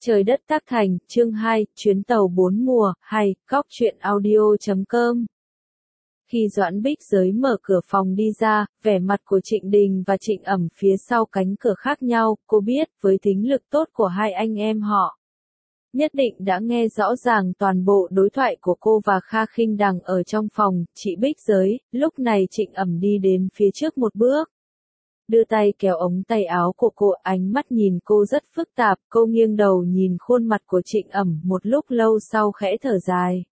Trời đất tác thành, chương 2, chuyến tàu 4 mùa, hay, góc truyện audio.com. Khi Doãn Bích Giới mở cửa phòng đi ra, vẻ mặt của Trịnh Đình và Trịnh Ẩm phía sau cánh cửa khác nhau, cô biết, với tính lực tốt của hai anh em họ, nhất định đã nghe rõ ràng toàn bộ đối thoại của cô và Kha Khinh Đằng ở trong phòng. Chị Bích Giới, lúc này Trịnh Ẩm đi đến phía trước một bước, đưa tay kéo ống tay áo của cô, ánh mắt nhìn cô rất phức tạp. Cô nghiêng đầu nhìn khuôn mặt của Trịnh Ẩm một lúc lâu sau khẽ thở dài,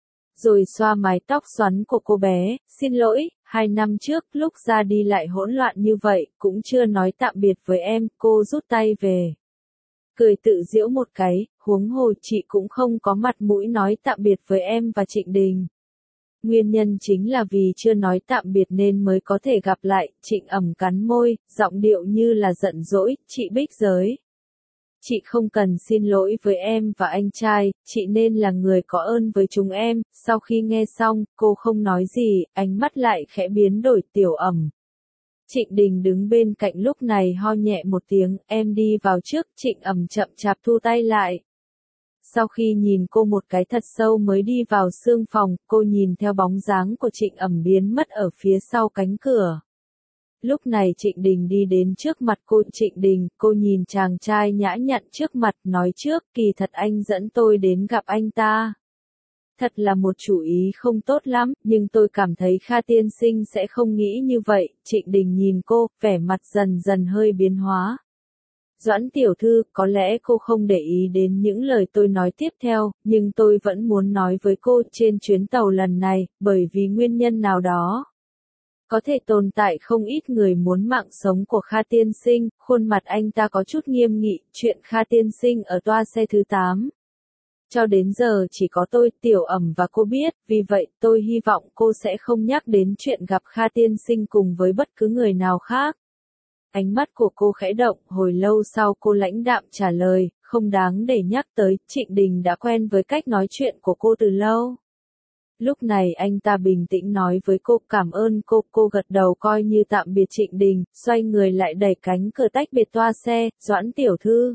rồi xoa mái tóc xoắn của cô bé. Xin lỗi, 2 năm trước lúc ra đi lại hỗn loạn như vậy, cũng chưa nói tạm biệt với em. Cô rút tay về, cười tự giễu một cái, huống hồ chị cũng không có mặt mũi nói tạm biệt với em và Trịnh Đình. Nguyên nhân chính là vì chưa nói tạm biệt nên mới có thể gặp lại. Trịnh Ẩm cắn môi, giọng điệu như là giận dỗi. Chị Bích Giới, chị không cần xin lỗi với em và anh trai, chị nên là người có ơn với chúng em. Sau khi nghe xong, cô không nói gì, ánh mắt lại khẽ biến đổi. Tiểu Ẩm. Trịnh Đình đứng bên cạnh lúc này ho nhẹ một tiếng, em đi vào trước. Trịnh Ẩm chậm chạp thu tay lại. Sau khi nhìn cô một cái thật sâu mới đi vào sương phòng, cô nhìn theo bóng dáng của Trịnh Ẩm biến mất ở phía sau cánh cửa. Lúc này Trịnh Đình đi đến trước mặt cô. Trịnh Đình, cô nhìn chàng trai nhã nhặn trước mặt, nói trước, kỳ thật anh dẫn tôi đến gặp anh ta. Thật là một chủ ý không tốt lắm, nhưng tôi cảm thấy Kha tiên sinh sẽ không nghĩ như vậy. Trịnh Đình nhìn cô, vẻ mặt dần dần hơi biến hóa. Doãn tiểu thư, có lẽ cô không để ý đến những lời tôi nói tiếp theo, nhưng tôi vẫn muốn nói với cô, trên chuyến tàu lần này, bởi vì nguyên nhân nào đó, có thể tồn tại không ít người muốn mạng sống của Kha tiên sinh. Khuôn mặt anh ta có chút nghiêm nghị. Chuyện Kha tiên sinh ở toa xe thứ 8. Cho đến giờ chỉ có tôi, Tiểu Ẩm và cô biết, vì vậy tôi hy vọng cô sẽ không nhắc đến chuyện gặp Kha tiên sinh cùng với bất cứ người nào khác. Ánh mắt của cô khẽ động, hồi lâu sau cô lãnh đạm trả lời, không đáng để nhắc tới. Trịnh Đình đã quen với cách nói chuyện của cô từ lâu. Lúc này anh ta bình tĩnh nói với cô, cảm ơn cô gật đầu coi như tạm biệt Trịnh Đình, xoay người lại đẩy cánh cửa tách biệt toa xe. Doãn tiểu thư.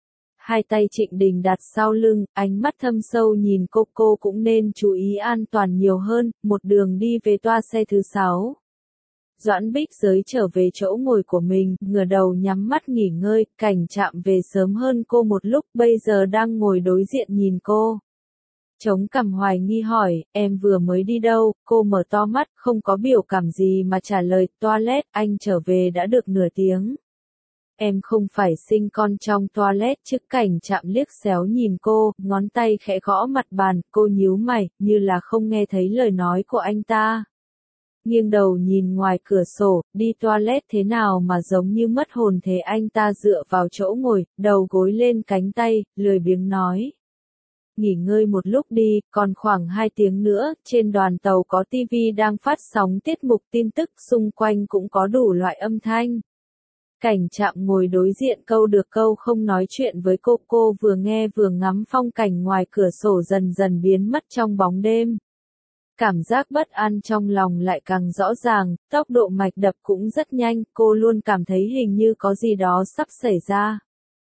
Hai tay Trịnh Đình đặt sau lưng, ánh mắt thâm sâu nhìn cô cũng nên chú ý an toàn nhiều hơn. Một đường đi về toa xe thứ 6. Doãn Bích Giới trở về chỗ ngồi của mình, ngửa đầu nhắm mắt nghỉ ngơi. Cảnh Trạm về sớm hơn cô một lúc, bây giờ đang ngồi đối diện nhìn cô. Chống cằm hoài nghi hỏi, em vừa mới đi đâu? Cô mở to mắt, không có biểu cảm gì mà trả lời, toilet, anh trở về đã được nửa tiếng. Em không phải sinh con trong toilet chứ? Cảnh Trạm liếc xéo nhìn cô, ngón tay khẽ gõ mặt bàn. Cô nhíu mày, như là không nghe thấy lời nói của anh ta. Nghiêng đầu nhìn ngoài cửa sổ, đi toilet thế nào mà giống như mất hồn thế? Anh ta dựa vào chỗ ngồi, đầu gối lên cánh tay, lười biếng nói. Nghỉ ngơi một lúc đi, còn khoảng 2 tiếng nữa. Trên đoàn tàu có TV đang phát sóng tiết mục tin tức, xung quanh cũng có đủ loại âm thanh. Cảnh Trạm ngồi đối diện câu được câu không nói chuyện với cô vừa nghe vừa ngắm phong cảnh ngoài cửa sổ dần dần biến mất trong bóng đêm. Cảm giác bất an trong lòng lại càng rõ ràng, tốc độ mạch đập cũng rất nhanh, cô luôn cảm thấy hình như có gì đó sắp xảy ra.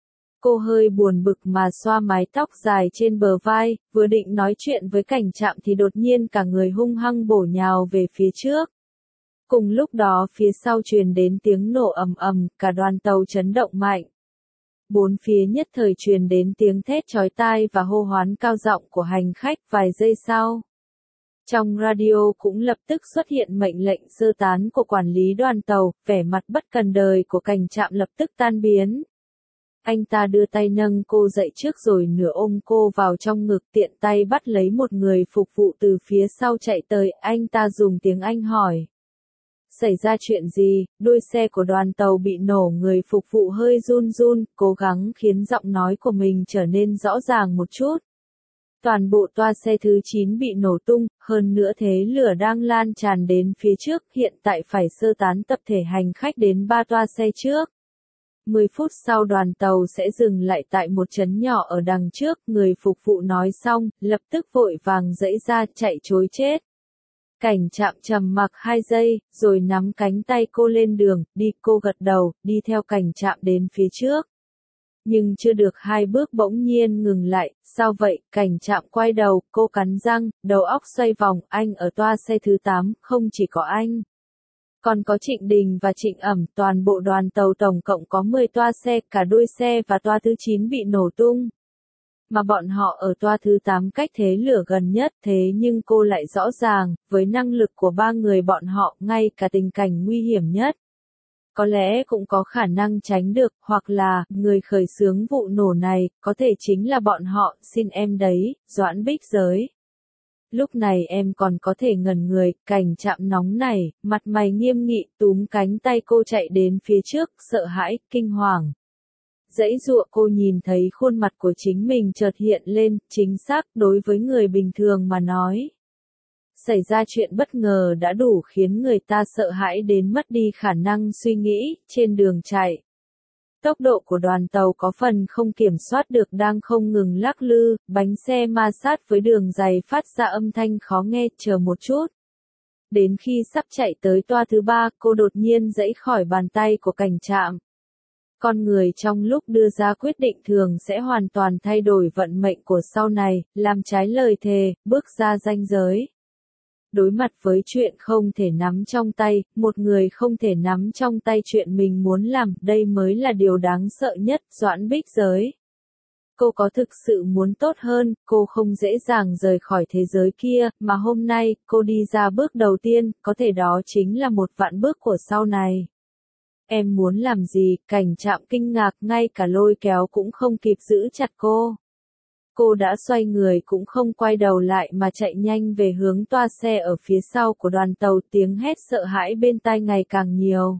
Cô hơi buồn bực mà xoa mái tóc dài trên bờ vai, vừa định nói chuyện với Cảnh Trạm thì đột nhiên cả người hung hăng bổ nhào về phía trước. Cùng lúc đó phía sau truyền đến tiếng nổ ầm ầm, cả đoàn tàu chấn động mạnh. Bốn phía nhất thời truyền đến tiếng thét chói tai và hô hoán cao giọng của hành khách. Vài giây sau, trong radio cũng lập tức xuất hiện mệnh lệnh sơ tán của quản lý đoàn tàu. Vẻ mặt bất cần đời của Cảnh Trạm lập tức tan biến. Anh ta đưa tay nâng cô dậy trước rồi nửa ôm cô vào trong ngực, tiện tay bắt lấy một người phục vụ từ phía sau chạy tới. Anh ta dùng tiếng Anh hỏi, xảy ra chuyện gì? Đuôi xe của đoàn tàu bị nổ. Người phục vụ hơi run run, cố gắng khiến giọng nói của mình trở nên rõ ràng một chút. Toàn bộ toa xe thứ 9 bị nổ tung, hơn nữa thế lửa đang lan tràn đến phía trước, hiện tại phải sơ tán tập thể hành khách đến 3 toa xe trước. 10 phút sau đoàn tàu sẽ dừng lại tại một trấn nhỏ ở đằng trước. Người phục vụ nói xong, lập tức vội vàng giãy ra chạy trối chết. Cảnh Trạm trầm mặc 2 giây, rồi nắm cánh tay cô lên đường, đi. Cô gật đầu, đi theo Cảnh Trạm đến phía trước. Nhưng chưa được 2 bước bỗng nhiên ngừng lại, sao vậy, Cảnh Trạm quay đầu, cô cắn răng, đầu óc xoay vòng, anh ở toa xe thứ 8, không chỉ có anh. Còn có Trịnh Đình và Trịnh Ẩm, toàn bộ đoàn tàu tổng cộng có 10 toa xe, cả đuôi xe và toa thứ 9 bị nổ tung. Mà bọn họ ở toa thứ 8 cách thế lửa gần nhất, thế nhưng cô lại rõ ràng, với năng lực của 3 người bọn họ, ngay cả tình cảnh nguy hiểm nhất. Có lẽ cũng có khả năng tránh được, hoặc là, người khởi xướng vụ nổ này, có thể chính là bọn họ, xin em đấy, Doãn Bích Giới. Lúc này em còn có thể ngẩn người, Cảnh Trạm nóng này, mặt mày nghiêm nghị, túm cánh tay cô chạy đến phía trước, sợ hãi, kinh hoàng. Giãy giụa, cô nhìn thấy khuôn mặt của chính mình chợt hiện lên, chính xác, đối với người bình thường mà nói. Xảy ra chuyện bất ngờ đã đủ khiến người ta sợ hãi đến mất đi khả năng suy nghĩ, trên đường chạy. Tốc độ của đoàn tàu có phần không kiểm soát được đang không ngừng lắc lư, bánh xe ma sát với đường dày phát ra âm thanh khó nghe, chờ một chút. Đến khi sắp chạy tới toa thứ 3, cô đột nhiên giãy khỏi bàn tay của Cảnh Trạm. Con người trong lúc đưa ra quyết định thường sẽ hoàn toàn thay đổi vận mệnh của sau này, làm trái lời thề, bước ra ranh giới. Đối mặt với chuyện không thể nắm trong tay, một người không thể nắm trong tay chuyện mình muốn làm, đây mới là điều đáng sợ nhất, Doãn Bích Giới. Cô có thực sự muốn tốt hơn, cô không dễ dàng rời khỏi thế giới kia, mà hôm nay, cô đi ra bước đầu tiên, có thể đó chính là một vạn bước của sau này. Em muốn làm gì, Cảnh Trạm kinh ngạc, ngay cả lôi kéo cũng không kịp giữ chặt cô. Cô đã xoay người cũng không quay đầu lại mà chạy nhanh về hướng toa xe ở phía sau của đoàn tàu, tiếng hét sợ hãi bên tai ngày càng nhiều.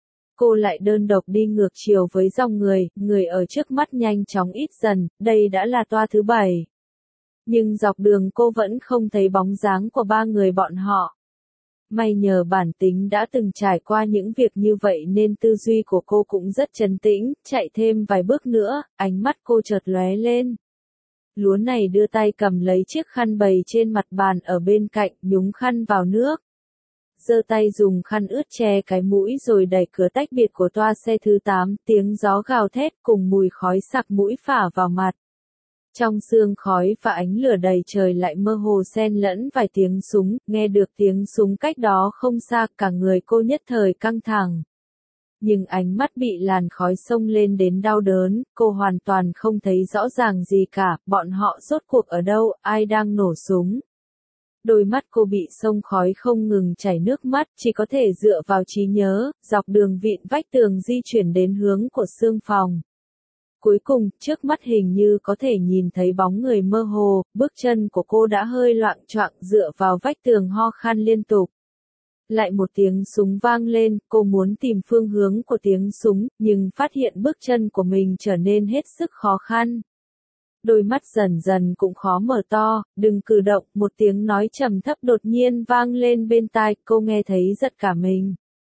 Cô lại đơn độc đi ngược chiều với dòng người ở trước mắt nhanh chóng ít dần, đây đã là toa thứ 7. Nhưng dọc đường cô vẫn không thấy bóng dáng của 3 người bọn họ. May nhờ bản tính đã từng trải qua những việc như vậy nên tư duy của cô cũng rất trấn tĩnh, chạy thêm vài bước nữa, ánh mắt cô chợt lóe lên. Lúa này đưa tay cầm lấy chiếc khăn bày trên mặt bàn ở bên cạnh, nhúng khăn vào nước. Giơ tay dùng khăn ướt che cái mũi rồi đẩy cửa tách biệt của toa xe thứ 8, tiếng gió gào thét cùng mùi khói sặc mũi phả vào mặt. Trong sương khói và ánh lửa đầy trời lại mơ hồ xen lẫn vài tiếng súng, nghe được tiếng súng cách đó không xa, cả người cô nhất thời căng thẳng. Nhưng ánh mắt bị làn khói xông lên đến đau đớn, cô hoàn toàn không thấy rõ ràng gì cả, bọn họ rốt cuộc ở đâu, ai đang nổ súng. Đôi mắt cô bị xông khói không ngừng chảy nước mắt, chỉ có thể dựa vào trí nhớ, dọc đường vịn vách tường di chuyển đến hướng của xương phòng. Cuối cùng, trước mắt hình như có thể nhìn thấy bóng người mơ hồ, bước chân của cô đã hơi loạng choạng dựa vào vách tường ho khan liên tục. Lại một tiếng súng vang lên, cô muốn tìm phương hướng của tiếng súng, nhưng phát hiện bước chân của mình trở nên hết sức khó khăn. Đôi mắt dần dần cũng khó mở to, đừng cử động, một tiếng nói trầm thấp đột nhiên vang lên bên tai, cô nghe thấy giật cả mình.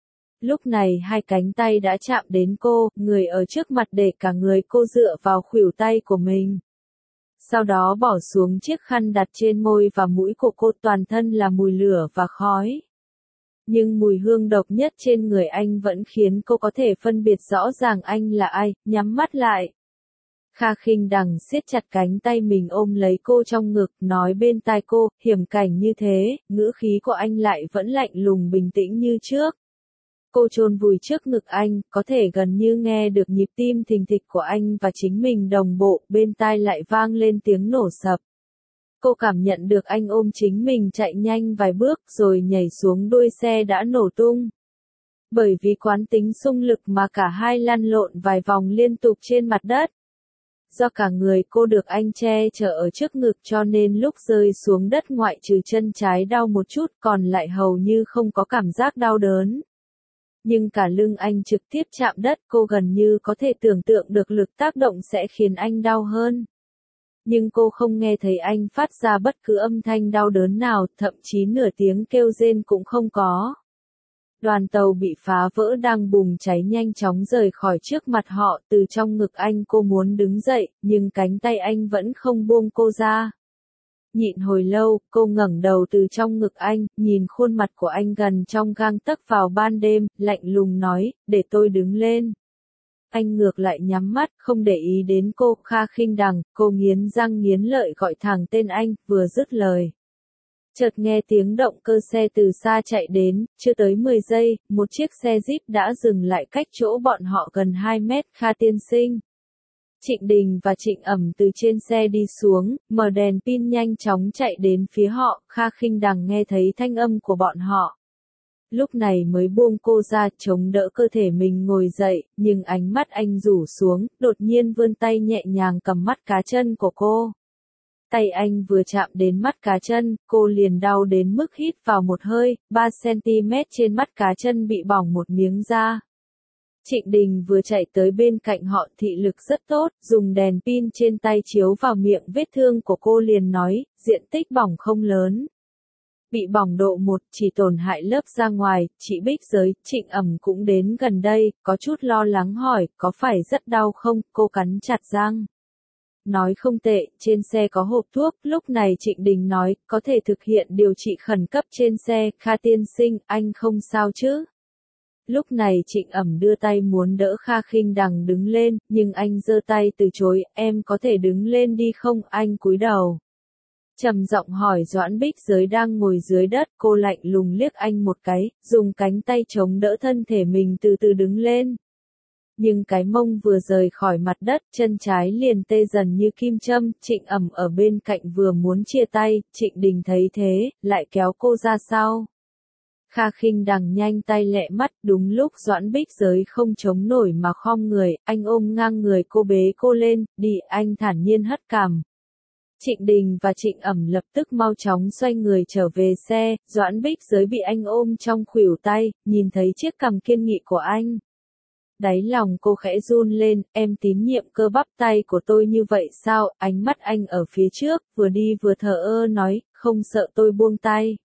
Lúc này 2 cánh tay đã chạm đến cô, người ở trước mặt để cả người cô dựa vào khuỷu tay của mình. Sau đó bỏ xuống chiếc khăn đặt trên môi và mũi của cô, toàn thân là mùi lửa và khói. Nhưng mùi hương độc nhất trên người anh vẫn khiến cô có thể phân biệt rõ ràng anh là ai, nhắm mắt lại. Kha Khinh Đằng siết chặt cánh tay mình ôm lấy cô trong ngực, nói bên tai cô, hiểm cảnh như thế, ngữ khí của anh lại vẫn lạnh lùng bình tĩnh như trước. Cô chôn vùi trước ngực anh, có thể gần như nghe được nhịp tim thình thịch của anh và chính mình đồng bộ, bên tai lại vang lên tiếng nổ sập. Cô cảm nhận được anh ôm chính mình chạy nhanh vài bước rồi nhảy xuống đuôi xe đã nổ tung. Bởi vì quán tính xung lực mà cả hai lăn lộn vài vòng liên tục trên mặt đất. Do cả người cô được anh che chở ở trước ngực cho nên lúc rơi xuống đất ngoại trừ chân trái đau một chút còn lại hầu như không có cảm giác đau đớn. Nhưng cả lưng anh trực tiếp chạm đất, cô gần như có thể tưởng tượng được lực tác động sẽ khiến anh đau hơn. Nhưng cô không nghe thấy anh phát ra bất cứ âm thanh đau đớn nào, thậm chí nửa tiếng kêu rên cũng không có. Đoàn tàu bị phá vỡ đang bùng cháy nhanh chóng rời khỏi trước mặt họ, từ trong ngực anh cô muốn đứng dậy, nhưng cánh tay anh vẫn không buông cô ra. Nhịn hồi lâu, cô ngẩng đầu từ trong ngực anh, nhìn khuôn mặt của anh gần trong gang tấc vào ban đêm, lạnh lùng nói, để tôi đứng lên. anh ngược lại nhắm mắt, không để ý đến cô. Kha Khinh Đằng, cô nghiến răng nghiến lợi gọi thẳng tên anh, vừa dứt lời. Chợt nghe tiếng động cơ xe từ xa chạy đến, chưa tới 10 giây, một chiếc xe Jeep đã dừng lại cách chỗ bọn họ gần 2 mét. Kha tiên sinh. Trịnh Đình và Trịnh Ẩm từ trên xe đi xuống, mở đèn pin nhanh chóng chạy đến phía họ. Kha Khinh Đằng nghe thấy thanh âm của bọn họ. Lúc này mới buông cô ra, chống đỡ cơ thể mình ngồi dậy, nhưng ánh mắt anh rủ xuống, đột nhiên vươn tay nhẹ nhàng cầm mắt cá chân của cô. Tay anh vừa chạm đến mắt cá chân, cô liền đau đến mức hít vào một hơi, 3 cm trên mắt cá chân bị bỏng một miếng da. Trịnh Đình vừa chạy tới bên cạnh họ, thị lực rất tốt, dùng đèn pin trên tay chiếu vào miệng vết thương của cô liền nói, diện tích bỏng không lớn. Bị bỏng độ 1, chỉ tổn hại lớp da ngoài. Chị Bích Giới, Trịnh Ẩm cũng đến gần đây, có chút lo lắng hỏi, có phải rất đau không? Cô cắn chặt răng. Nói không tệ, trên xe có hộp thuốc. Lúc này Trịnh Đình nói, có thể thực hiện điều trị khẩn cấp trên xe. Kha tiên sinh, anh không sao chứ? Lúc này Trịnh Ẩm đưa tay muốn đỡ Kha Khinh Đằng đứng lên, nhưng anh giơ tay từ chối, em có thể đứng lên đi không? Anh cúi đầu. Trầm giọng hỏi Doãn Bích Giới đang ngồi dưới đất, cô lạnh lùng liếc anh một cái, dùng cánh tay chống đỡ thân thể mình từ từ đứng lên. Nhưng cái mông vừa rời khỏi mặt đất, chân trái liền tê dần như kim châm. Trịnh Ẩm ở bên cạnh vừa muốn chia tay, Trịnh Đình thấy thế, lại kéo cô ra sau. Kha Khinh Đằng nhanh tay lẹ mắt, đúng lúc Doãn Bích Giới không chống nổi mà khom người, anh ôm ngang người cô bế cô lên, đi, anh thản nhiên hất cằm. Trịnh Đình và Trịnh Ẩm lập tức mau chóng xoay người trở về xe. Doãn Bích Giới bị anh ôm trong khuỷu tay, nhìn thấy chiếc cằm kiên nghị của anh. Đáy lòng cô khẽ run lên, em tín nhiệm cơ bắp tay của tôi như vậy sao? Ánh mắt anh ở phía trước, vừa đi vừa thờ ơ nói, không sợ tôi buông tay.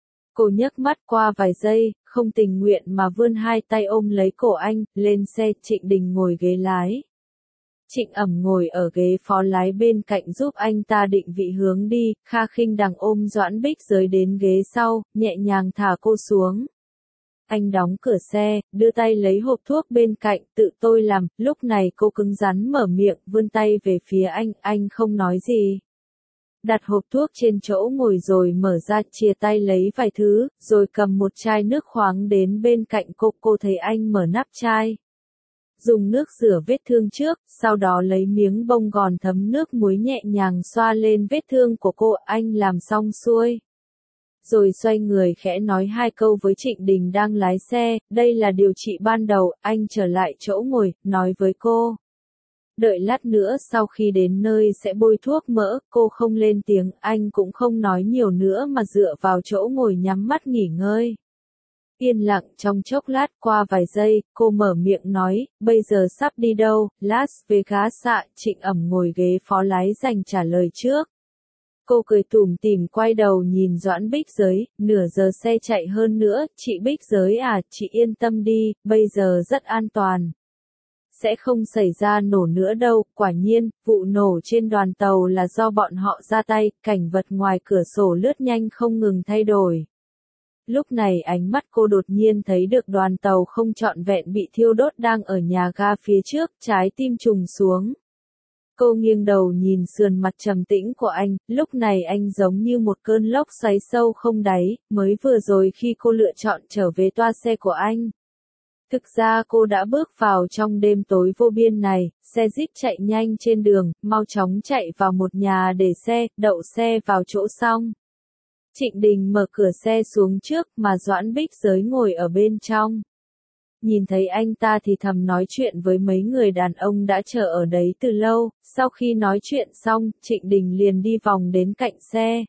Cô nhấc mắt qua vài giây, không tình nguyện mà vươn hai tay ôm lấy cổ anh, lên xe. Trịnh Đình ngồi ghế lái. Trịnh Ẩm ngồi ở ghế phó lái bên cạnh giúp anh ta định vị hướng đi. Kha Khinh Đằng ôm Doãn Bích Giới đến ghế sau, nhẹ nhàng thả cô xuống. Anh đóng cửa xe, đưa tay lấy hộp thuốc bên cạnh, tự tôi làm. Lúc này cô cứng rắn mở miệng, vươn tay về phía anh không nói gì. Đặt hộp thuốc trên chỗ ngồi rồi mở ra, chia tay lấy vài thứ, rồi cầm một chai nước khoáng đến bên cạnh cô thấy anh mở nắp chai. Dùng nước rửa vết thương trước, sau đó lấy miếng bông gòn thấm nước muối nhẹ nhàng xoa lên vết thương của cô. Anh làm xong xuôi. Rồi xoay người khẽ nói hai câu với Trịnh Đình đang lái xe, đây là điều trị ban đầu. Anh trở lại chỗ ngồi, nói với cô. Đợi lát nữa sau khi đến nơi sẽ bôi thuốc mỡ. Cô không lên tiếng, anh cũng không nói nhiều nữa mà dựa vào chỗ ngồi nhắm mắt nghỉ ngơi. Yên lặng trong chốc lát, qua vài giây, cô mở miệng nói, bây giờ sắp đi đâu? Las Vegas ạ. Trịnh Ẩm ngồi ghế phó lái dành trả lời trước. Cô cười tủm tỉm quay đầu nhìn Doãn Bích Giới, nửa giờ xe chạy hơn nữa. Chị Bích Giới à, chị yên tâm đi, bây giờ rất an toàn. Sẽ không xảy ra nổ nữa đâu. Quả nhiên, vụ nổ trên đoàn tàu là do bọn họ ra tay. Cảnh vật ngoài cửa sổ lướt nhanh không ngừng thay đổi. Lúc này ánh mắt cô đột nhiên thấy được đoàn tàu không trọn vẹn bị thiêu đốt đang ở nhà ga phía trước, trái tim trùng xuống. Cô nghiêng đầu nhìn sườn mặt trầm tĩnh của anh, lúc này anh giống như một cơn lốc xoáy sâu không đáy, mới vừa rồi khi cô lựa chọn trở về toa xe của anh. Thực ra cô đã bước vào trong đêm tối vô biên này, xe Jeep chạy nhanh trên đường, mau chóng chạy vào một nhà để xe, đậu xe vào chỗ xong. Trịnh Đình mở cửa xe xuống trước mà Doãn Bích Giới ngồi ở bên trong. Nhìn thấy anh ta thì thầm nói chuyện với mấy người đàn ông đã chờ ở đấy từ lâu. Sau khi nói chuyện xong, Trịnh Đình liền đi vòng đến cạnh xe.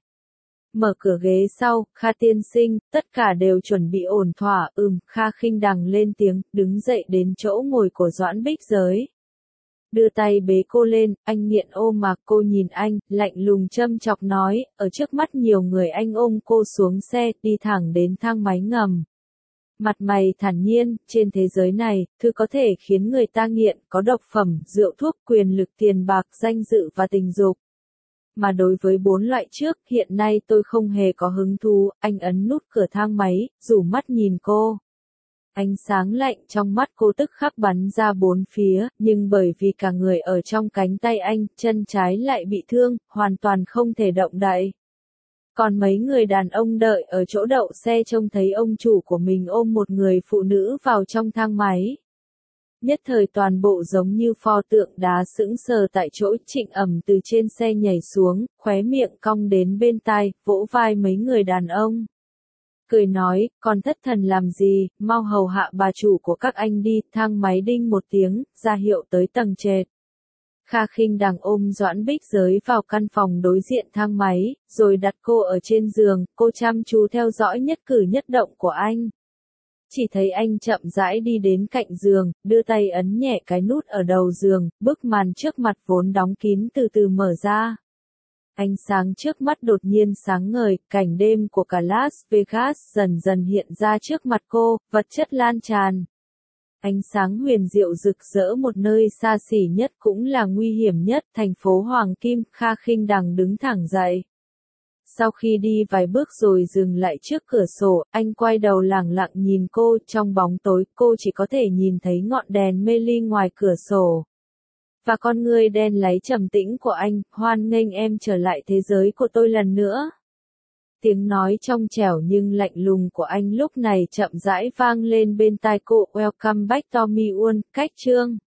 Mở cửa ghế sau, Kha tiên sinh, tất cả đều chuẩn bị ổn thỏa. Kha Khinh Đằng lên tiếng, đứng dậy đến chỗ ngồi của Doãn Bích Giới. Đưa tay bế cô lên, anh nghiện ôm mà. Cô nhìn anh, lạnh lùng châm chọc nói, ở trước mắt nhiều người anh ôm cô xuống xe, đi thẳng đến thang máy ngầm. Mặt mày thản nhiên, trên thế giới này, thứ có thể khiến người ta nghiện, có độc phẩm, rượu thuốc, quyền lực, tiền bạc, danh dự và tình dục. Mà đối với 4 loại trước, hiện nay tôi không hề có hứng thú. Anh ấn nút cửa thang máy, rủ mắt nhìn cô. Ánh sáng lạnh trong mắt cô tức khắc bắn ra bốn phía, nhưng bởi vì cả người ở trong cánh tay anh, chân trái lại bị thương, hoàn toàn không thể động đậy. Còn mấy người đàn ông đợi ở chỗ đậu xe trông thấy ông chủ của mình ôm một người phụ nữ vào trong thang máy. Nhất thời toàn bộ giống như pho tượng đá sững sờ tại chỗ. Trịnh Ẩm từ trên xe nhảy xuống, khóe miệng cong đến bên tai, vỗ vai mấy người đàn ông. Cười nói, còn thất thần làm gì, mau hầu hạ bà chủ của các anh đi. Thang máy đinh một tiếng, ra hiệu tới tầng trệt. Kha Khinh Đằng ôm Doãn Bích Giới vào căn phòng đối diện thang máy, rồi đặt cô ở trên giường. Cô chăm chú theo dõi nhất cử nhất động của anh. Chỉ thấy anh chậm rãi đi đến cạnh giường, đưa tay ấn nhẹ cái nút ở đầu giường, bức màn trước mặt vốn đóng kín từ từ mở ra. Ánh sáng trước mắt đột nhiên sáng ngời, cảnh đêm của cả Las Vegas dần dần hiện ra trước mặt cô, vật chất lan tràn. Ánh sáng huyền diệu rực rỡ một nơi xa xỉ nhất cũng là nguy hiểm nhất, thành phố Hoàng Kim. Kha Khinh Đằng đứng thẳng dậy. Sau khi đi vài bước rồi dừng lại trước cửa sổ, anh quay đầu lẳng lặng nhìn cô. Trong bóng tối, cô chỉ có thể nhìn thấy ngọn đèn mê ly ngoài cửa sổ. Và con ngươi đen láy trầm tĩnh của anh, hoan nghênh em trở lại thế giới của tôi lần nữa. Tiếng nói trong trẻo nhưng lạnh lùng của anh lúc này chậm rãi vang lên bên tai cô. Welcome back to me, cách chương.